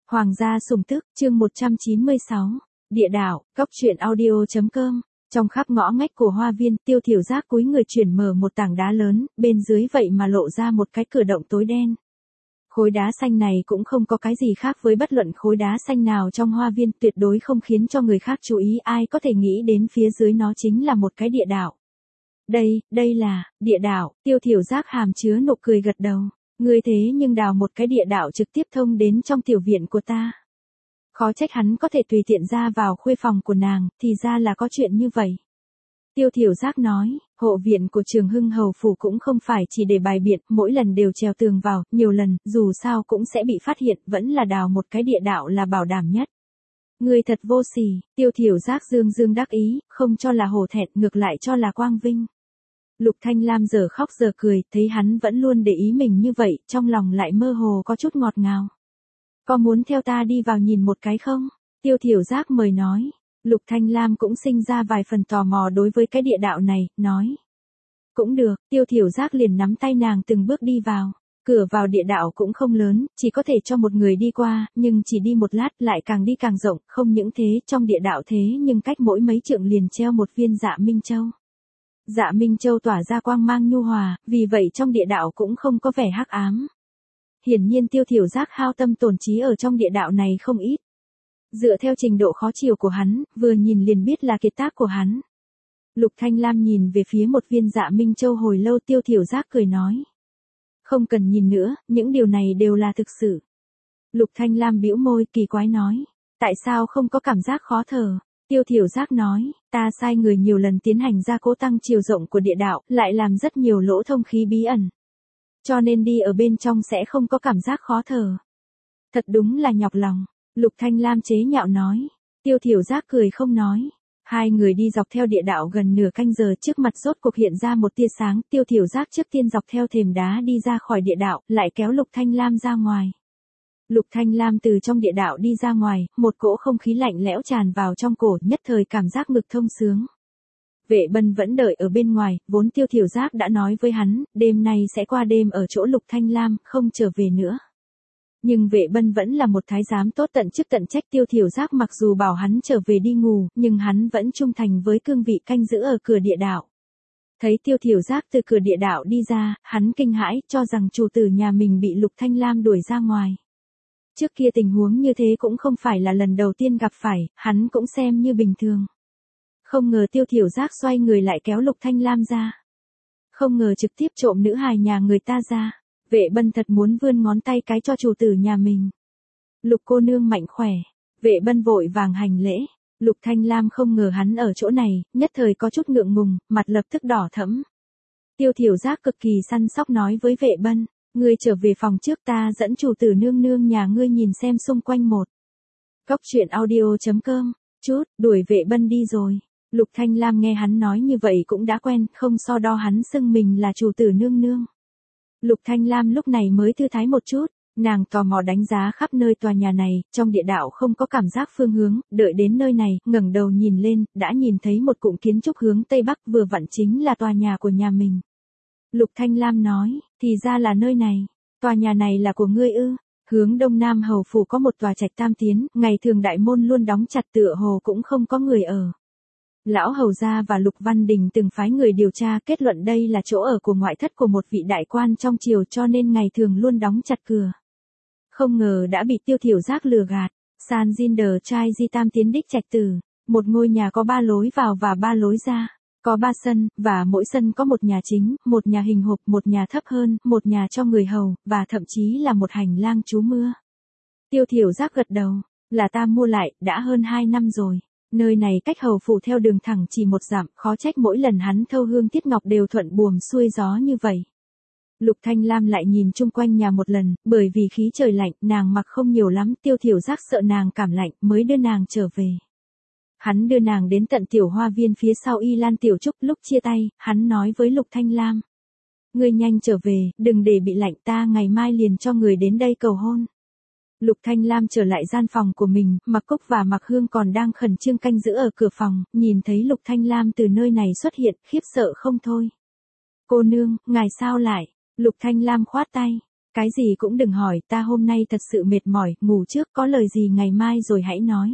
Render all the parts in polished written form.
Hoàng gia sủng tức, chương 196. Địa đạo, cóc truyện audio.com. Trong khắp ngõ ngách của hoa viên, Tiêu Thiểu Giác cúi người chuyển mở một tảng đá lớn, bên dưới vậy mà lộ ra một cái cửa động tối đen. Khối đá xanh này cũng không có cái gì khác với bất luận khối đá xanh nào trong hoa viên, tuyệt đối không khiến cho người khác chú ý, ai có thể nghĩ đến phía dưới nó chính là một cái địa đạo. Đây là, địa đạo, Tiêu Thiểu Giác hàm chứa nụ cười gật đầu. Ngươi thế nhưng đào một cái địa đạo trực tiếp thông đến trong tiểu viện của ta. Khó trách hắn có thể tùy tiện ra vào khuê phòng của nàng, thì ra là có chuyện như vậy. Tiêu Thiểu Giác nói, hộ viện của Trường Hưng Hầu Phủ cũng không phải chỉ để bài biện, mỗi lần đều trèo tường vào, nhiều lần, dù sao cũng sẽ bị phát hiện, vẫn là đào một cái địa đạo là bảo đảm nhất. Ngươi thật vô sỉ, Tiêu Thiểu Giác dương dương đắc ý, không cho là hổ thẹn, ngược lại cho là quang vinh. Lục Thanh Lam giờ khóc giờ cười, thấy hắn vẫn luôn để ý mình như vậy, trong lòng lại mơ hồ có chút ngọt ngào. Có muốn theo ta đi vào nhìn một cái không? Tiêu Thiểu Giác mời nói. Lục Thanh Lam cũng sinh ra vài phần tò mò đối với cái địa đạo này, nói. Cũng được, Tiêu Thiểu Giác liền nắm tay nàng từng bước đi vào. Cửa vào địa đạo cũng không lớn, chỉ có thể cho một người đi qua, nhưng chỉ đi một lát lại càng đi càng rộng, không những thế, trong địa đạo thế nhưng cách mỗi mấy trượng liền treo một viên Dạ Minh Châu. Dạ Minh Châu tỏa ra quang mang nhu hòa, vì vậy trong địa đạo cũng không có vẻ hắc ám. Hiển nhiên Tiêu Thiểu Giác hao tâm tổn trí ở trong địa đạo này không ít. Dựa theo trình độ khó chịu của hắn, vừa nhìn liền biết là kiệt tác của hắn. Lục Thanh Lam nhìn về phía một viên Dạ Minh Châu hồi lâu, Tiêu Thiểu Giác cười nói. Không cần nhìn nữa, những điều này đều là thực sự. Lục Thanh Lam bĩu môi kỳ quái nói. Tại sao không có cảm giác khó thở? Tiêu Thiểu Giác nói, ta sai người nhiều lần tiến hành gia cố tăng chiều rộng của địa đạo, lại làm rất nhiều lỗ thông khí bí ẩn. Cho nên đi ở bên trong sẽ không có cảm giác khó thở. Thật đúng là nhọc lòng. Lục Thanh Lam chế nhạo nói. Tiêu Thiểu Giác cười không nói. Hai người đi dọc theo địa đạo gần nửa canh giờ, trước mặt rốt cuộc hiện ra một tia sáng. Tiêu Thiểu Giác trước tiên dọc theo thềm đá đi ra khỏi địa đạo, lại kéo Lục Thanh Lam ra ngoài. Lục Thanh Lam từ trong địa đạo đi ra ngoài, một cỗ không khí lạnh lẽo tràn vào trong cổ, nhất thời cảm giác ngực thông sướng. Vệ Bân vẫn đợi ở bên ngoài, vốn Tiêu Thiểu Giác đã nói với hắn, đêm nay sẽ qua đêm ở chỗ Lục Thanh Lam, không trở về nữa. Nhưng Vệ Bân vẫn là một thái giám tốt tận chức tận trách, Tiêu Thiểu Giác mặc dù bảo hắn trở về đi ngủ, nhưng hắn vẫn trung thành với cương vị canh giữ ở cửa địa đạo. Thấy Tiêu Thiểu Giác từ cửa địa đạo đi ra, hắn kinh hãi, cho rằng chủ tử nhà mình bị Lục Thanh Lam đuổi ra ngoài. Trước kia tình huống như thế cũng không phải là lần đầu tiên gặp phải, hắn cũng xem như bình thường. Không ngờ Tiêu Thiểu Giác xoay người lại kéo Lục Thanh Lam ra. Không ngờ trực tiếp trộm nữ hài nhà người ta ra. Vệ Bân thật muốn vươn ngón tay cái cho chủ tử nhà mình. Lục cô nương mạnh khỏe. Vệ Bân vội vàng hành lễ. Lục Thanh Lam không ngờ hắn ở chỗ này, nhất thời có chút ngượng ngùng, mặt lập tức đỏ thẫm. Tiêu Thiểu Giác cực kỳ săn sóc nói với Vệ Bân. Ngươi trở về phòng trước, ta dẫn chủ tử nương nương nhà ngươi nhìn xem xung quanh một. Cóc truyện audio.com. Đuổi Vệ Bân đi rồi. Lục Thanh Lam nghe hắn nói như vậy cũng đã quen, không so đo hắn xưng mình là chủ tử nương nương. Lục Thanh Lam lúc này mới thư thái một chút, nàng tò mò đánh giá khắp nơi tòa nhà này, trong địa đạo không có cảm giác phương hướng, đợi đến nơi này, ngẩng đầu nhìn lên, đã nhìn thấy một cụm kiến trúc hướng Tây Bắc, vừa vặn chính là tòa nhà của nhà mình. Lục Thanh Lam nói, thì ra là nơi này, tòa nhà này là của ngươi ư? Hướng Đông Nam Hầu Phủ có một tòa trạch tam tiến, ngày thường đại môn luôn đóng chặt, tựa hồ cũng không có người ở. Lão Hầu gia và Lục Văn Đình từng phái người điều tra, kết luận đây là chỗ ở của ngoại thất của một vị đại quan trong triều, cho nên ngày thường luôn đóng chặt cửa. Không ngờ đã bị Tiêu Thiểu Giác lừa gạt. San Jinder trai di tam tiến đích trạch tử, một ngôi nhà có 3 lối vào và 3 lối ra, có 3 sân, và mỗi sân có một nhà chính, một nhà hình hộp, một nhà thấp hơn, một nhà cho người hầu, và thậm chí là một hành lang trú mưa. Tiêu Thiểu Giác gật đầu, là ta mua lại, đã hơn 2 năm rồi. Nơi này cách Hầu Phủ theo đường thẳng chỉ 1 dặm, khó trách mỗi lần hắn thâu hương tiết ngọc đều thuận buồm xuôi gió như vậy. Lục Thanh Lam lại nhìn chung quanh nhà một lần, bởi vì khí trời lạnh, nàng mặc không nhiều lắm, Tiêu Thiểu Giác sợ nàng cảm lạnh, mới đưa nàng trở về. Hắn đưa nàng đến tận tiểu hoa viên phía sau Y Lan Tiểu Trúc, lúc chia tay, hắn nói với Lục Thanh Lam. Ngươi nhanh trở về, đừng để bị lạnh, ta ngày mai liền cho người đến đây cầu hôn. Lục Thanh Lam trở lại gian phòng của mình, Mặc Cúc và Mặc Hương còn đang khẩn trương canh giữ ở cửa phòng, nhìn thấy Lục Thanh Lam từ nơi này xuất hiện, khiếp sợ không thôi. Cô nương, ngài sao lại? Lục Thanh Lam khoát tay. Cái gì cũng đừng hỏi, ta hôm nay thật sự mệt mỏi, ngủ trước, có lời gì ngày mai rồi hãy nói.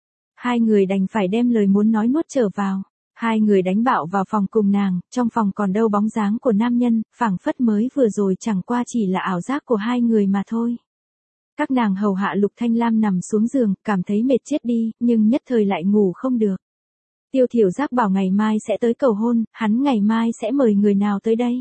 Hai người đành phải đem lời muốn nói nuốt trở vào. Hai người đánh bạo vào phòng cùng nàng, trong phòng còn đâu bóng dáng của nam nhân, phảng phất mới vừa rồi chẳng qua chỉ là ảo giác của hai người mà thôi. Các nàng hầu hạ Lục Thanh Lam nằm xuống giường, cảm thấy mệt chết đi, nhưng nhất thời lại ngủ không được. Tiêu Thiểu Giác bảo ngày mai sẽ tới cầu hôn, hắn ngày mai sẽ mời người nào tới đây.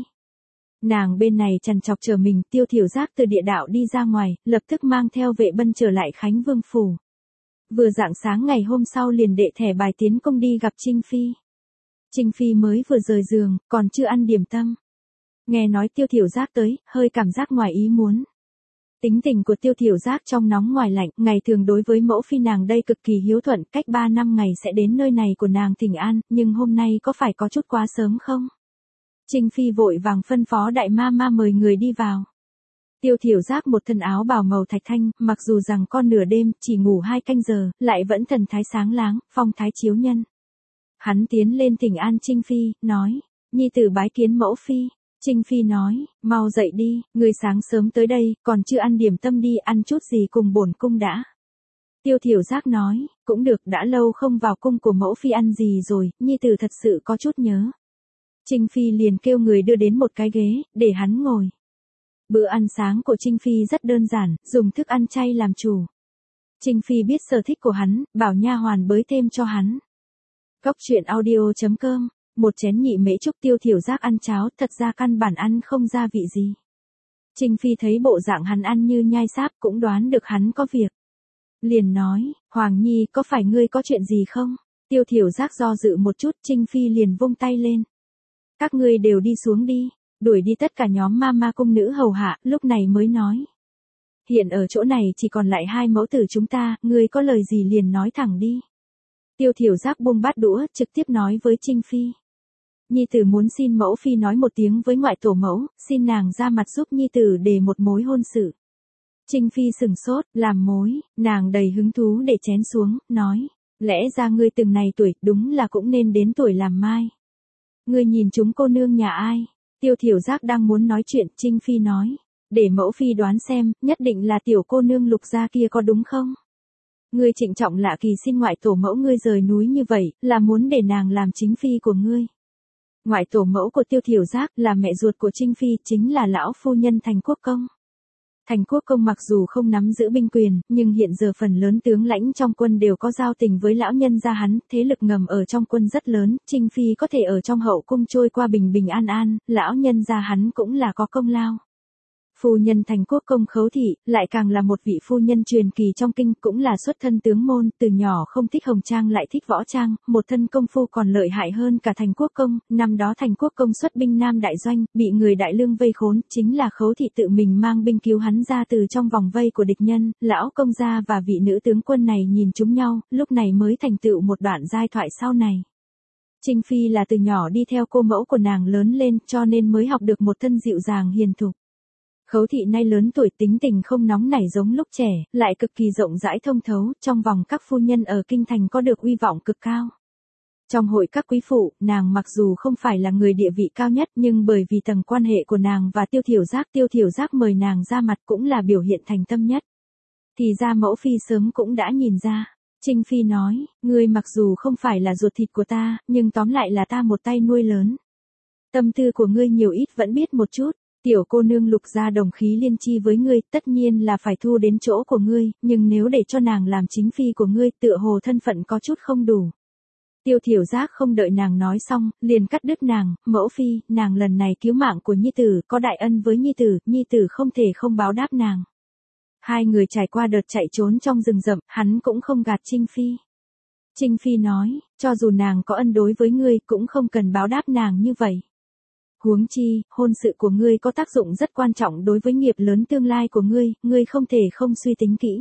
Nàng bên này trằn trọc chờ mình, Tiêu Thiểu Giác từ địa đạo đi ra ngoài, lập tức mang theo vệ bân trở lại Khánh Vương Phủ. Vừa rạng sáng ngày hôm sau liền đệ thẻ bài tiến công đi gặp Trinh Phi. Trinh Phi mới vừa rời giường, còn chưa ăn điểm tâm. Nghe nói Tiêu Thiểu Giác tới, hơi cảm giác ngoài ý muốn. Tính tình của Tiêu Thiểu Giác trong nóng ngoài lạnh, ngày thường đối với mẫu phi nàng đây cực kỳ hiếu thuận, cách 3 năm ngày sẽ đến nơi này của nàng thỉnh an, nhưng hôm nay có phải có chút quá sớm không? Trinh Phi vội vàng phân phó đại ma ma mời người đi vào. Tiêu Thiểu Giác một thân áo bào màu thạch thanh, mặc dù rằng con nửa đêm, chỉ ngủ 2 canh giờ, lại vẫn thần thái sáng láng, phong thái chiếu nhân. Hắn tiến lên thỉnh an Trinh Phi, nói, nhi tử bái kiến mẫu phi. Trinh Phi nói, mau dậy đi, người sáng sớm tới đây, còn chưa ăn điểm tâm đi, ăn chút gì cùng bổn cung đã. Tiêu Thiểu Giác nói, cũng được, đã lâu không vào cung của mẫu phi ăn gì rồi, nhi tử thật sự có chút nhớ. Trinh Phi liền kêu người đưa đến một cái ghế, để hắn ngồi. Bữa ăn sáng của Trinh Phi rất đơn giản, dùng thức ăn chay làm chủ. Trinh Phi biết sở thích của hắn, bảo nha hoàn bới thêm cho hắn. Cốc truyện audio.com, một chén nhị mễ trúc. Tiêu Thiểu Giác ăn cháo, thật ra căn bản ăn không ra vị gì. Trinh Phi thấy bộ dạng hắn ăn như nhai sáp, cũng đoán được hắn có việc. Liền nói, Hoàng Nhi, có phải ngươi có chuyện gì không? Tiêu Thiểu Giác do dự một chút, Trinh Phi liền vung tay lên. Các ngươi đều đi xuống đi, đuổi đi tất cả nhóm ma ma cung nữ hầu hạ, lúc này mới nói. Hiện ở chỗ này chỉ còn lại 2 mẫu tử chúng ta, ngươi có lời gì liền nói thẳng đi. Tiêu Thiểu Giác buông bát đũa, trực tiếp nói với Trinh Phi. Nhi tử muốn xin mẫu phi nói một tiếng với ngoại tổ mẫu, xin nàng ra mặt giúp nhi tử để một mối hôn sự. Trinh Phi sừng sốt, làm mối, nàng đầy hứng thú để chén xuống, nói, lẽ ra ngươi từng này tuổi, đúng là cũng nên đến tuổi làm mai. Ngươi nhìn chúng cô nương nhà ai? Tiêu Thiểu Giác đang muốn nói chuyện, Trinh Phi nói, để mẫu phi đoán xem, nhất định là tiểu cô nương Lục gia kia có đúng không? Ngươi trịnh trọng lạ kỳ xin ngoại tổ mẫu ngươi rời núi như vậy, là muốn để nàng làm chính phi của ngươi. Ngoại tổ mẫu của Tiêu Thiểu Giác là mẹ ruột của Trinh Phi, chính là lão phu nhân Thành Quốc Công. Thành Quốc Công mặc dù không nắm giữ binh quyền, nhưng hiện giờ phần lớn tướng lãnh trong quân đều có giao tình với lão nhân gia hắn, thế lực ngầm ở trong quân rất lớn, Trinh Phi có thể ở trong hậu cung trôi qua bình bình an an, lão nhân gia hắn cũng là có công lao. Phu nhân Thành Quốc Công Khấu Thị, lại càng là một vị phu nhân truyền kỳ trong kinh, cũng là xuất thân tướng môn, từ nhỏ không thích hồng trang lại thích võ trang, một thân công phu còn lợi hại hơn cả Thành Quốc Công. Năm đó Thành Quốc Công xuất binh Nam Đại Doanh, bị người Đại Lương vây khốn, chính là Khấu Thị tự mình mang binh cứu hắn ra từ trong vòng vây của địch nhân, lão công gia và vị nữ tướng quân này nhìn chúng nhau, lúc này mới thành tựu một đoạn giai thoại sau này. Trinh Phi là từ nhỏ đi theo cô mẫu của nàng lớn lên, cho nên mới học được một thân dịu dàng hiền thục. Khấu Thị nay lớn tuổi, tính tình không nóng nảy giống lúc trẻ, lại cực kỳ rộng rãi thông thấu, trong vòng các phu nhân ở kinh thành có được uy vọng cực cao. Trong hội các quý phụ, nàng mặc dù không phải là người địa vị cao nhất, nhưng bởi vì tầng quan hệ của nàng và Tiêu Thiểu Giác mời nàng ra mặt cũng là biểu hiện thành tâm nhất. Thì ra mẫu phi sớm cũng đã nhìn ra. Trinh Phi nói, ngươi mặc dù không phải là ruột thịt của ta, nhưng tóm lại là ta một tay nuôi lớn. Tâm tư của ngươi nhiều ít vẫn biết một chút. Tiểu cô nương Lục gia đồng khí liên chi với ngươi, tất nhiên là phải thu đến chỗ của ngươi, nhưng nếu để cho nàng làm chính phi của ngươi, tựa hồ thân phận có chút không đủ. Tiêu Thiểu Giác không đợi nàng nói xong, liền cắt đứt nàng, mẫu phi, nàng lần này cứu mạng của nhi tử, có đại ân với nhi tử không thể không báo đáp nàng. Hai người trải qua đợt chạy trốn trong rừng rậm, hắn cũng không gạt Trinh Phi. Trinh Phi nói, cho dù nàng có ân đối với ngươi, cũng không cần báo đáp nàng như vậy. Huống chi, hôn sự của ngươi có tác dụng rất quan trọng đối với nghiệp lớn tương lai của ngươi không thể không suy tính kỹ.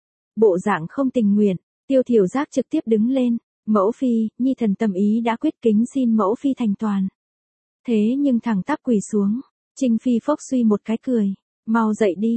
Bộ dạng không tình nguyện, Tiêu Thiểu Giác trực tiếp đứng lên, mẫu phi, nhi thần tâm ý đã quyết, kính xin mẫu phi thành toàn. Thế nhưng thẳng tắp quỳ xuống, Trinh Phi phốc suy một cái cười, mau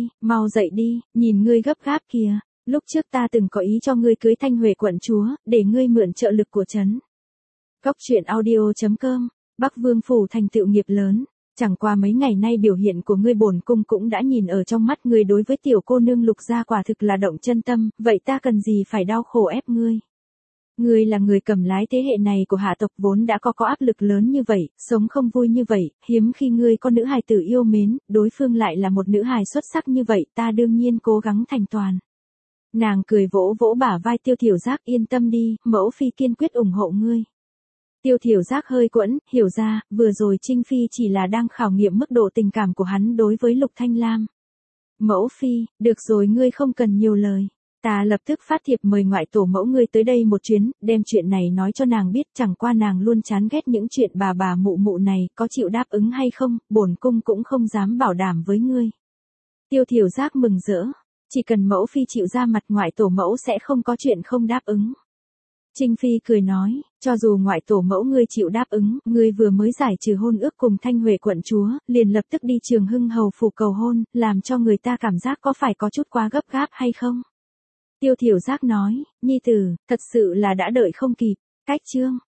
dậy đi, nhìn ngươi gấp gáp kìa, lúc trước ta từng có ý cho ngươi cưới Thanh Huệ quận chúa, để ngươi mượn trợ lực của trấn. Cốc truyện audio.com, Bắc Vương phủ thành tựu nghiệp lớn. Chẳng qua mấy ngày nay biểu hiện của ngươi bổn cung cũng đã nhìn ở trong mắt ngươi, đối với tiểu cô nương Lục gia quả thực là động chân tâm, vậy ta cần gì phải đau khổ ép ngươi. Ngươi là người cầm lái thế hệ này của hạ tộc, vốn đã có áp lực lớn như vậy, sống không vui như vậy, hiếm khi ngươi có nữ hài tử yêu mến, đối phương lại là một nữ hài xuất sắc như vậy, ta đương nhiên cố gắng thành toàn. Nàng cười vỗ vỗ bả vai Tiêu Thiểu Giác, yên tâm đi, mẫu phi kiên quyết ủng hộ ngươi. Tiêu Thiểu Giác hơi quẫn, hiểu ra, vừa rồi Trinh Phi chỉ là đang khảo nghiệm mức độ tình cảm của hắn đối với Lục Thanh Lam. Mẫu phi, được rồi, ngươi không cần nhiều lời. Ta lập tức phát thiệp mời ngoại tổ mẫu ngươi tới đây một chuyến, đem chuyện này nói cho nàng biết, chẳng qua nàng luôn chán ghét những chuyện bà mụ mụ này, có chịu đáp ứng hay không, bổn cung cũng không dám bảo đảm với ngươi. Tiêu Thiểu Giác mừng rỡ, chỉ cần mẫu phi chịu ra mặt, ngoại tổ mẫu sẽ không có chuyện không đáp ứng. Trinh Phi cười nói, cho dù ngoại tổ mẫu ngươi chịu đáp ứng, ngươi vừa mới giải trừ hôn ước cùng Thanh Huệ quận chúa, liền lập tức đi Trường Hưng hầu phủ cầu hôn, làm cho người ta cảm giác có phải có chút quá gấp gáp hay không? Tiêu Thiểu Giác nói, nhi tử, thật sự là đã đợi không kịp, cách chương.